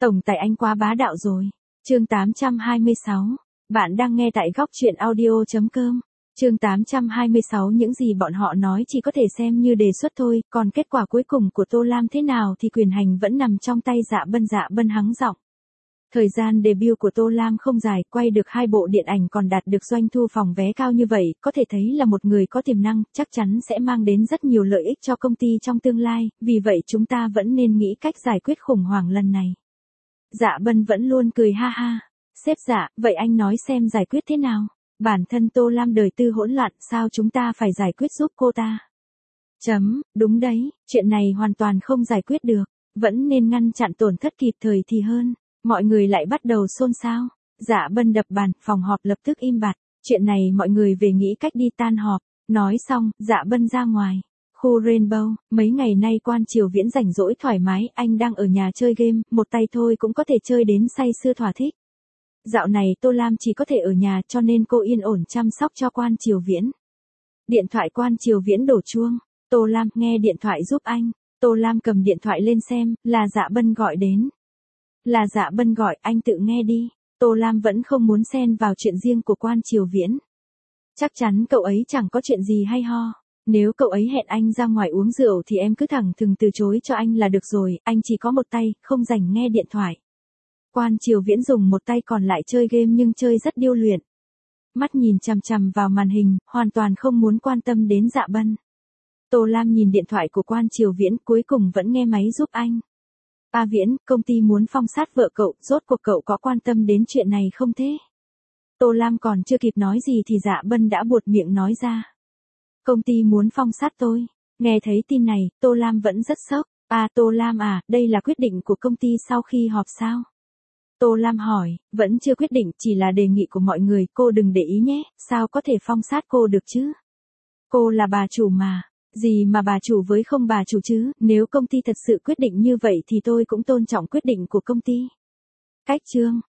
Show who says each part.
Speaker 1: Tổng tài anh quá bá đạo rồi. Chương 826. Bạn đang nghe tại góc truyện audio.com. Chương 826. Những gì bọn họ nói chỉ có thể xem như đề xuất thôi, còn kết quả cuối cùng của Tô Lam thế nào thì quyền hành vẫn nằm trong tay Dạ Bân hắng giọng. Thời gian debut của Tô Lam không dài, quay được 2 bộ điện ảnh còn đạt được doanh thu phòng vé cao như vậy, có thể thấy là một người có tiềm năng, chắc chắn sẽ mang đến rất nhiều lợi ích cho công ty trong tương lai, vì vậy chúng ta vẫn nên nghĩ cách giải quyết khủng hoảng lần này. Dạ Bân vẫn luôn cười ha ha. Sếp Dạ, vậy anh nói xem giải quyết thế nào? Bản thân Tô Lam đời tư hỗn loạn, sao chúng ta phải giải quyết giúp cô ta? Đúng đấy, chuyện này hoàn toàn không giải quyết được, vẫn nên ngăn chặn tổn thất kịp thời thì hơn. Mọi người lại bắt đầu xôn xao. Dạ Bân đập bàn, phòng họp lập tức im bặt. Chuyện này mọi người về nghĩ cách đi tan họp. Nói xong, Dạ Bân ra ngoài. Khu Rainbow, mấy ngày nay Quan Triều Viễn rảnh rỗi thoải mái, anh đang ở nhà chơi game, một tay thôi cũng có thể chơi đến say sưa thỏa thích. Dạo này Tô Lam chỉ có thể ở nhà cho nên cô yên ổn chăm sóc cho Quan Triều Viễn. Điện thoại Quan Triều Viễn đổ chuông. Tô Lam, nghe điện thoại giúp anh. Tô Lam cầm điện thoại lên xem, là Dạ Bân gọi đến. Là Dạ Bân gọi, anh tự nghe đi. Tô Lam vẫn không muốn xen vào chuyện riêng của Quan Triều Viễn. Chắc chắn cậu ấy chẳng có chuyện gì hay ho. Nếu cậu ấy hẹn anh ra ngoài uống rượu thì em cứ thẳng thừng từ chối cho anh là được rồi, anh chỉ có một tay, không rảnh nghe điện thoại. Quan Triều Viễn dùng một tay còn lại chơi game nhưng chơi rất điêu luyện. Mắt nhìn chằm chằm vào màn hình, hoàn toàn không muốn quan tâm đến Dạ Bân. Tô Lam nhìn điện thoại của Quan Triều Viễn, cuối cùng vẫn nghe máy giúp anh. A Viễn, công ty muốn phong sát vợ cậu, rốt cuộc cậu có quan tâm đến chuyện này không thế? Tô Lam còn chưa kịp nói gì thì Dạ Bân đã buột miệng nói ra. Công ty muốn phong sát tôi. Nghe thấy tin này, Tô Lam vẫn rất sốc. Tô Lam à, đây là quyết định của công ty sau khi họp sao? Tô Lam hỏi, vẫn chưa quyết định, chỉ là đề nghị của mọi người, cô đừng để ý nhé, sao có thể phong sát cô được chứ? Cô là bà chủ mà. Gì mà bà chủ với không bà chủ chứ, nếu công ty thật sự quyết định như vậy thì tôi cũng tôn trọng quyết định của công ty. Cách chương.